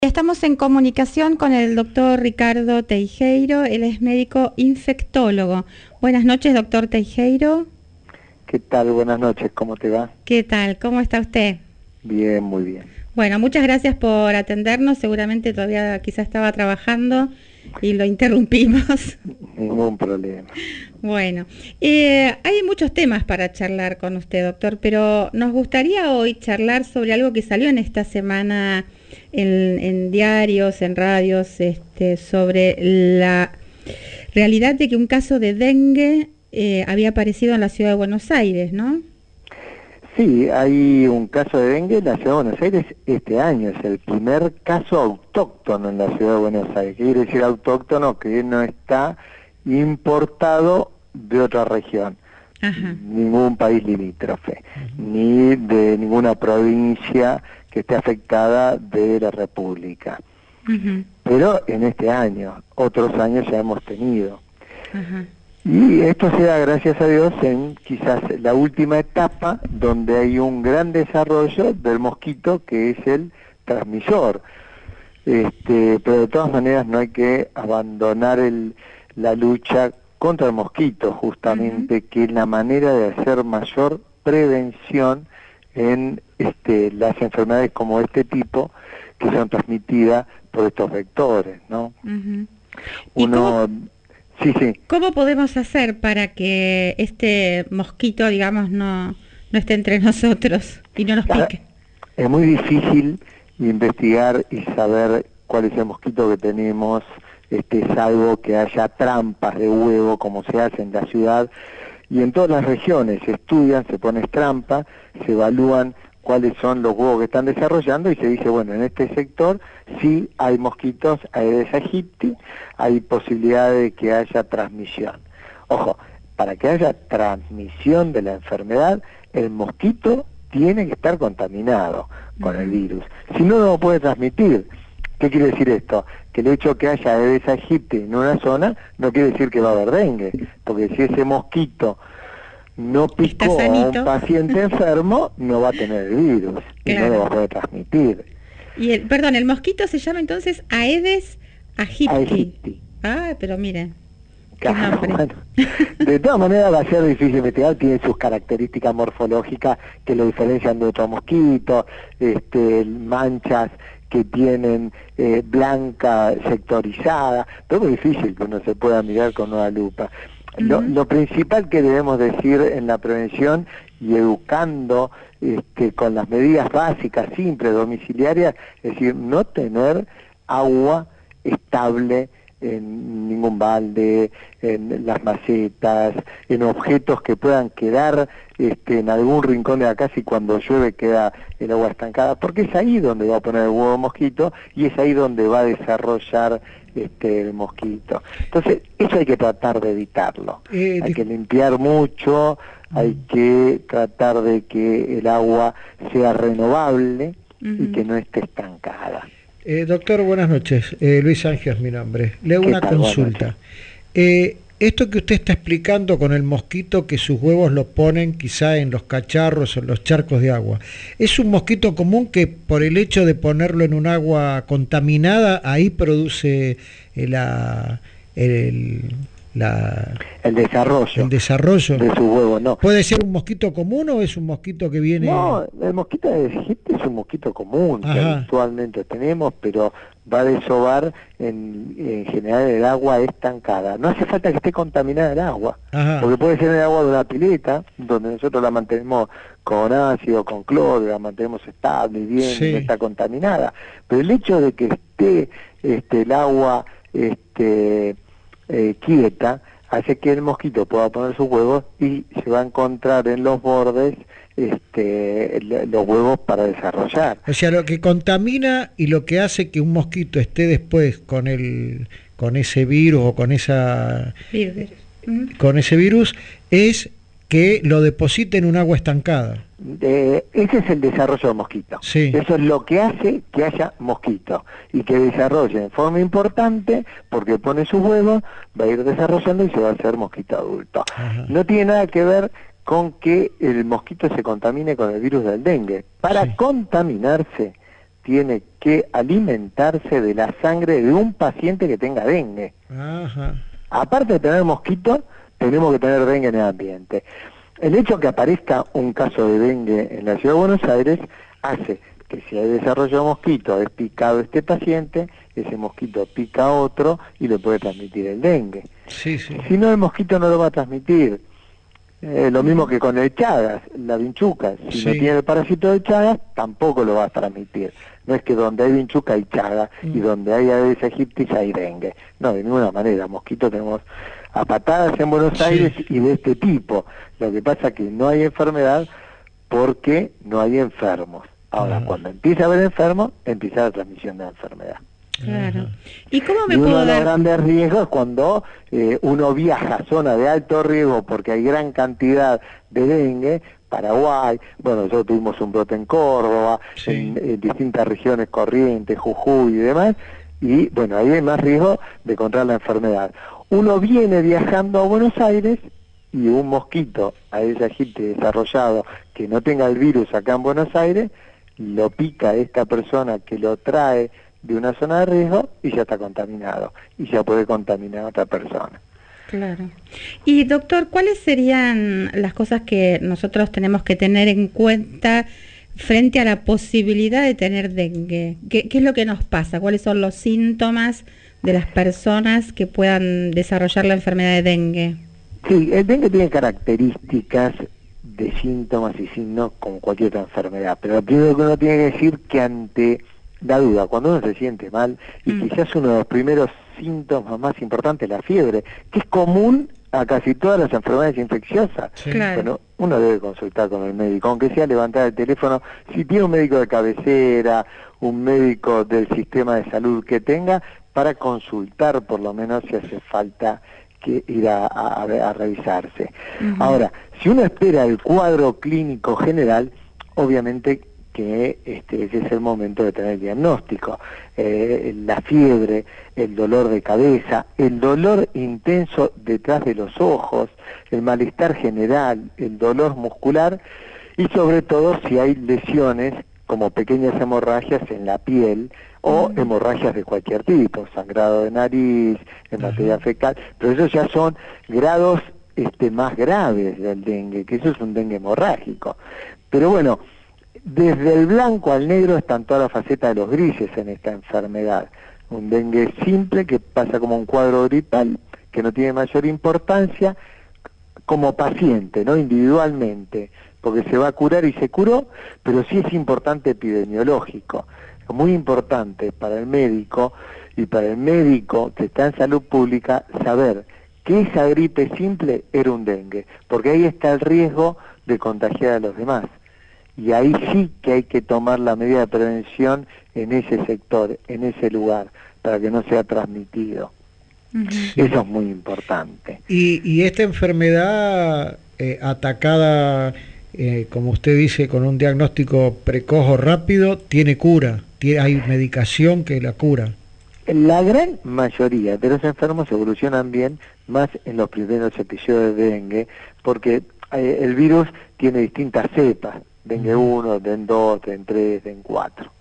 Estamos en comunicación con el doctor Ricardo Teijeiro, él es médico infectólogo. Buenas noches, doctor Teijeiro. ¿Qué tal? Buenas noches, ¿cómo te va? ¿Qué tal? ¿Cómo está usted? Bien, muy bien. Bueno, muchas gracias por atendernos, seguramente todavía quizá estaba trabajando y lo interrumpimos. Ningún problema. Bueno, hay muchos temas para charlar con usted, doctor, pero nos gustaría hoy charlar sobre algo que salió en esta semana en diarios, en radios, sobre la realidad de que un caso de dengue había aparecido en la ciudad de Buenos Aires, ¿no? Sí, hay un caso de dengue en la ciudad de Buenos Aires este año. Es el primer caso autóctono en la ciudad de Buenos Aires. ¿Qué quiere decir autóctono? Que no está importado de otra región. Ajá. Ningún país limítrofe, ni de ninguna provincia que esté afectada de la República. Pero en este año, otros años ya hemos tenido. Ajá. Y esto se da, gracias a Dios, en quizás la última etapa donde hay un gran desarrollo del mosquito que es el transmisor. Pero de todas maneras no hay que abandonar la lucha contra el mosquito, justamente, que es la manera de hacer mayor prevención en las enfermedades como este tipo, que son transmitidas por estos vectores, ¿no? Uno... Sí. ¿Cómo podemos hacer para que este mosquito, digamos, no esté entre nosotros y no nos pique? Es muy difícil investigar y saber cuál es el mosquito que tenemos, salvo que haya trampas de huevo, como se hace en la ciudad, y en todas las regiones se estudian, se pone trampa, se evalúan cuáles son los huevos que están desarrollando y se dice, bueno, en este sector sí hay mosquitos Aedes aegypti, hay posibilidad de que haya transmisión. Ojo, para que haya transmisión de la enfermedad, el mosquito tiene que estar contaminado con el virus. Si no, no lo puede transmitir. ¿Qué quiere decir esto? Que el hecho que haya Aedes aegypti en una zona no quiere decir que va a haber dengue, porque si ese mosquito no picó a un paciente enfermo, no va a tener el virus y no lo va a poder transmitir. Y el mosquito se llama entonces Aedes aegypti. Ah, pero miren. Claro, bueno, de todas maneras va a ser difícil investigar, tiene sus características morfológicas que lo diferencian de otros mosquitos, manchas que tienen blanca sectorizada, pero es difícil que uno se pueda mirar con una lupa. Lo principal que debemos decir en la prevención y educando con las medidas básicas, simples, domiciliarias, es decir, no tener agua estable en ningún balde, en las macetas, en objetos que puedan quedar en algún rincón de la casa y cuando llueve queda el agua estancada, porque es ahí donde va a poner el huevo mosquito y es ahí donde va a desarrollar el mosquito. Entonces, eso hay que tratar de evitarlo. Hay que limpiar mucho, hay que tratar de que el agua sea renovable y que no esté estancada. Doctor, buenas noches. Luis Ángel es mi nombre. Le hago una consulta. Esto que usted está explicando con el mosquito que sus huevos lo ponen quizá en los cacharros o en los charcos de agua, ¿es un mosquito común que por el hecho de ponerlo en un agua contaminada ahí produce el desarrollo de sus huevos? No. ¿Puede ser un mosquito común o es un mosquito que viene...? No, el mosquito de Egipto es un mosquito común que habitualmente tenemos, pero va a desovar en general el agua estancada. No hace falta que esté contaminada el agua, porque puede ser el agua de una pileta, donde nosotros la mantenemos con ácido, con cloro, la mantenemos estable y bien, y no está contaminada. Pero el hecho de que esté el agua quieta, hace que el mosquito pueda poner sus huevos y se va a encontrar en los bordes los huevos para desarrollar. O sea, lo que contamina y lo que hace que un mosquito esté después con ese virus o con ese virus es que lo deposite en un agua estancada. Ese es el desarrollo del mosquito. Sí. Eso es lo que hace que haya mosquitos y que desarrolle en forma importante, porque pone sus huevos, va a ir desarrollando y se va a hacer mosquito adulto. No tiene nada que ver con que el mosquito se contamine con el virus del dengue. Para contaminarse tiene que alimentarse de la sangre de un paciente que tenga dengue. Ajá. Aparte de tener mosquitos, tenemos que tener dengue en el ambiente. El hecho que aparezca un caso de dengue en la ciudad de Buenos Aires hace que si hay desarrollo de mosquito, es picado este paciente, ese mosquito pica a otro y le puede transmitir el dengue. Sí, sí. Si no, el mosquito no lo va a transmitir. Lo mismo que con el Chagas, la vinchuca. Si no tiene el parásito de Chagas, tampoco lo va a transmitir. No es que donde hay vinchuca hay Chagas y donde hay Aedes aegyptis hay dengue. No, de ninguna manera. Mosquitos tenemos a patadas en Buenos Aires y de este tipo. Lo que pasa es que no hay enfermedad porque no hay enfermos. Ahora, cuando empieza a haber enfermos, empieza la transmisión de la enfermedad. Claro. ¿Y cómo me uno puedo de los dar? grandes riesgos es cuando uno viaja a zonas de alto riesgo porque hay gran cantidad de dengue, Paraguay, bueno, nosotros tuvimos un brote en Córdoba, en distintas regiones, Corrientes, Jujuy y demás, y bueno, ahí hay más riesgo de contraer la enfermedad. Uno viene viajando a Buenos Aires y un mosquito, Aedes aegyptis desarrollado, que no tenga el virus acá en Buenos Aires, lo pica esta persona que lo trae de una zona de riesgo y ya está contaminado y ya puede contaminar a otra persona. Claro. Y doctor, ¿cuáles serían las cosas que nosotros tenemos que tener en cuenta frente a la posibilidad de tener dengue? ¿Qué es lo que nos pasa? ¿Cuáles son los síntomas de las personas que puedan desarrollar la enfermedad de dengue? Sí, el dengue tiene características de síntomas y signos como cualquier otra enfermedad, pero lo primero que uno tiene que decir que ante la duda, cuando uno se siente mal, y quizás uno de los primeros síntomas más importantes es la fiebre, que es común a casi todas las enfermedades infecciosas. Claro. Bueno, uno debe consultar con el médico, aunque sea levantar el teléfono, si tiene un médico de cabecera, un médico del sistema de salud que tenga, para consultar por lo menos si hace falta que ir a revisarse. Ahora, si uno espera el cuadro clínico general, obviamente que ese es el momento de tener el diagnóstico. La fiebre, el dolor de cabeza, el dolor intenso detrás de los ojos, el malestar general, el dolor muscular y sobre todo si hay lesiones como pequeñas hemorragias en la piel o hemorragias de cualquier tipo, sangrado de nariz, hematoidea fecal, pero esos ya son grados más graves del dengue, que eso es un dengue hemorrágico. Pero bueno, desde el blanco al negro están todas las facetas de los grises en esta enfermedad. Un dengue simple que pasa como un cuadro gripal, que no tiene mayor importancia como paciente, no individualmente, porque se va a curar y se curó, pero sí es importante epidemiológico, muy importante para el médico y para el médico que está en salud pública saber que esa gripe simple era un dengue, porque ahí está el riesgo de contagiar a los demás. Y ahí sí que hay que tomar la medida de prevención en ese sector, en ese lugar, para que no sea transmitido. Eso es muy importante. Y esta enfermedad atacada, como usted dice, con un diagnóstico precoz o rápido, tiene cura, hay medicación que la cura. La gran mayoría de los enfermos evolucionan bien, más en los primeros episodios de dengue, porque el virus tiene distintas cepas, dengue 1, den 2, den 3, den 4.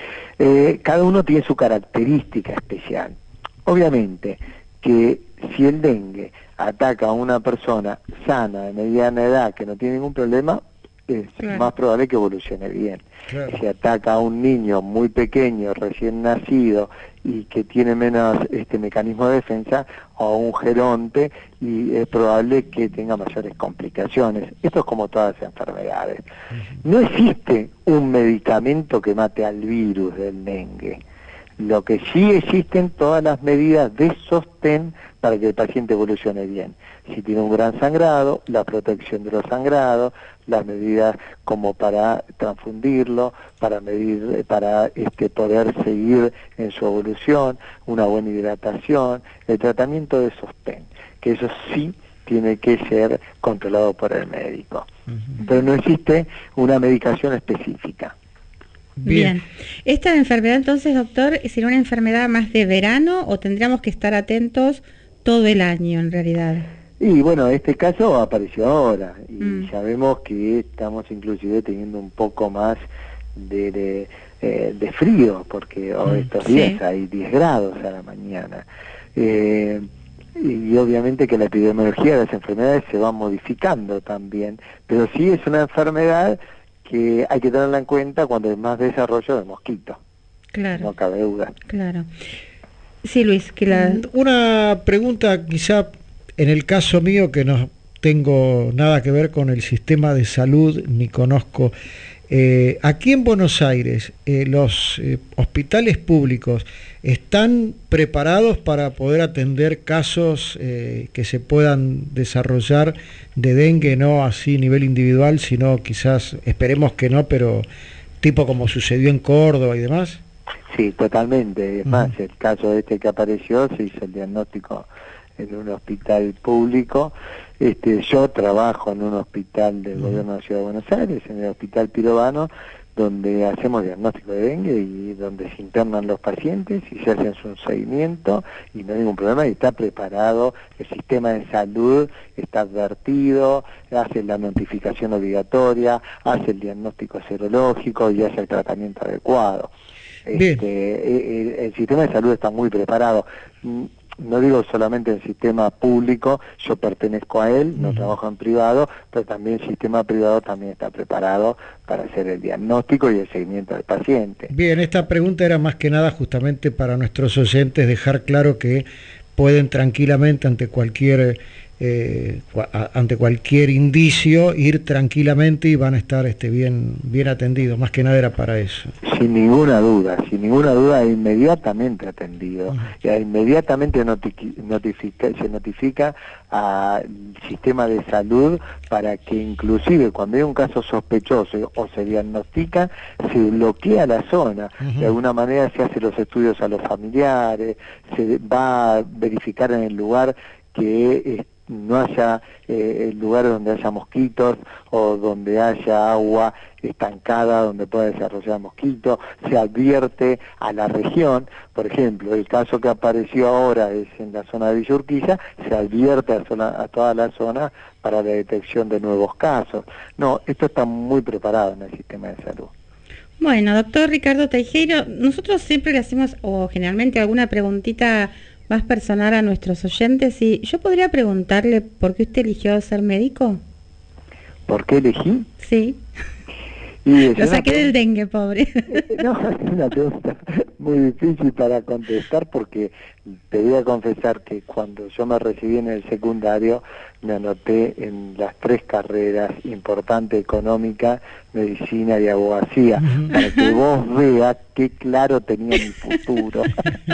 Cada uno tiene su característica especial. Obviamente que si el dengue ataca a una persona sana, de mediana edad, que no tiene ningún problema, es más probable que evolucione bien. Claro. Si ataca a un niño muy pequeño, recién nacido, y que tiene menos mecanismo de defensa, o a un geronte, y es probable que tenga mayores complicaciones. Esto es como todas las enfermedades. No existe un medicamento que mate al virus del dengue. Lo que sí existen todas las medidas de sostén para que el paciente evolucione bien. Si tiene un gran sangrado, la protección de los sangrados, las medidas como para transfundirlo, para medir, para poder seguir en su evolución, una buena hidratación, el tratamiento de sostén, que eso sí tiene que ser controlado por el médico. Pero no existe una medicación específica. Bien. ¿Esta enfermedad entonces, doctor, sería una enfermedad más de verano o tendríamos que estar atentos todo el año en realidad? Y bueno, este caso apareció ahora y sabemos que estamos inclusive teniendo un poco más de de frío, porque estos días hay 10 grados a la mañana. Y obviamente que la epidemiología de las enfermedades se va modificando también, pero sí es una enfermedad que hay que tenerla en cuenta cuando hay más desarrollo de mosquito. Claro. No cabe duda. Claro. Sí, Luis, una pregunta quizá en el caso mío, que no tengo nada que ver con el sistema de salud ni conozco. Aquí en Buenos Aires, los hospitales públicos están preparados para poder atender casos que se puedan desarrollar de dengue, no así a nivel individual, sino quizás, esperemos que no, pero tipo como sucedió en Córdoba y demás. Sí, totalmente. Es más, el caso este que apareció, se hizo el diagnóstico en un hospital público. Yo trabajo en un hospital del gobierno de la Ciudad de Buenos Aires, en el Hospital Pirovano, donde hacemos diagnóstico de dengue y donde se internan los pacientes y se hace un seguimiento y no hay ningún problema, y está preparado, el sistema de salud está advertido, hace la notificación obligatoria, hace el diagnóstico serológico y hace el tratamiento adecuado. El sistema de salud está muy preparado. No digo solamente el sistema público, yo pertenezco a él, no trabajo en privado, pero también el sistema privado también está preparado para hacer el diagnóstico y el seguimiento del paciente. Bien, esta pregunta era más que nada justamente para nuestros oyentes, dejar claro que pueden tranquilamente ante cualquier indicio ir tranquilamente y van a estar bien atendidos. Más que nada era para eso. Sin ninguna duda, inmediatamente atendido. Inmediatamente se notifica al sistema de salud para que inclusive cuando hay un caso sospechoso o se diagnostica, se bloquea la zona. De alguna manera se hacen los estudios a los familiares, se va a verificar en el lugar que no haya lugares donde haya mosquitos o donde haya agua estancada donde pueda desarrollar mosquitos, se advierte a la región. Por ejemplo, el caso que apareció ahora es en la zona de Villa Urquiza, se advierte a toda la zona para la detección de nuevos casos. No, esto está muy preparado en el sistema de salud. Bueno, doctor Ricardo Teijeiro, nosotros siempre le hacemos, o generalmente alguna preguntita más personal a nuestros oyentes, y yo podría preguntarle por qué usted eligió ser médico. ¿Por qué elegí? Sí. Lo saqué del dengue, pobre. No, es una pregunta muy difícil para contestar porque te voy a confesar que cuando yo me recibí en el secundario me anoté en las 3 carreras importantes: económica, medicina y abogacía, para que vos veas qué claro tenía mi futuro.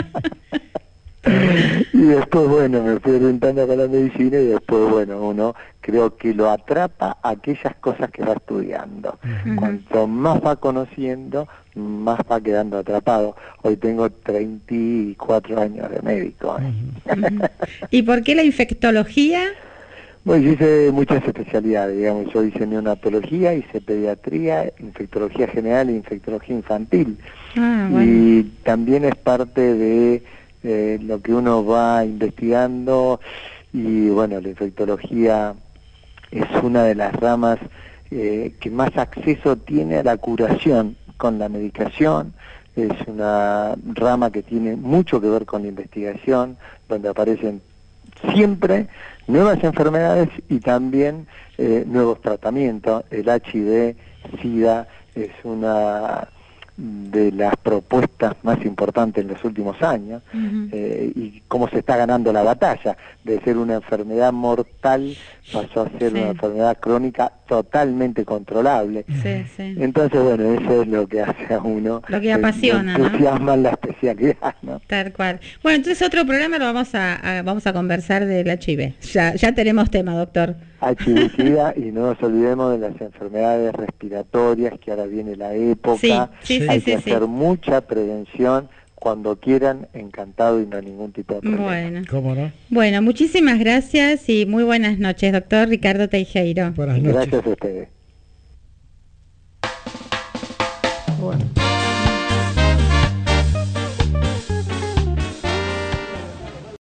Y después, bueno, me fui orientando con la medicina y después, bueno, uno creo que lo atrapa aquellas cosas que va estudiando. Cuanto más va conociendo, más va quedando atrapado. Hoy tengo 34 años de médico. ¿Y por qué la infectología? Bueno, yo hice muchas especialidades, digamos. Yo hice neonatología, hice pediatría, infectología general e infectología infantil. Bueno. Y también es parte de lo que uno va investigando, y bueno, la infectología es una de las ramas que más acceso tiene a la curación con la medicación. Es una rama que tiene mucho que ver con la investigación, donde aparecen siempre nuevas enfermedades y también nuevos tratamientos. El HIV, SIDA es una de las propuestas más importantes en los últimos años, y cómo se está ganando la batalla. De ser una enfermedad mortal pasó a ser una enfermedad crónica totalmente controlable. Entonces, bueno, eso es lo que hace a uno, lo que apasiona, ¿no? Entusiasma en la especialidad, ¿no? Tal cual. Bueno, entonces otro programa lo vamos a conversar del HIV. Ya tenemos tema, doctor. HIV, SIDA, y no nos olvidemos de las enfermedades respiratorias, que ahora viene la época. Hay que hacer mucha prevención. Cuando quieran, encantado y no hay ningún tipo de problema. Bueno. ¿Cómo no? Bueno, muchísimas gracias y muy buenas noches, doctor Ricardo Teijeiro. Buenas noches. Gracias a ustedes.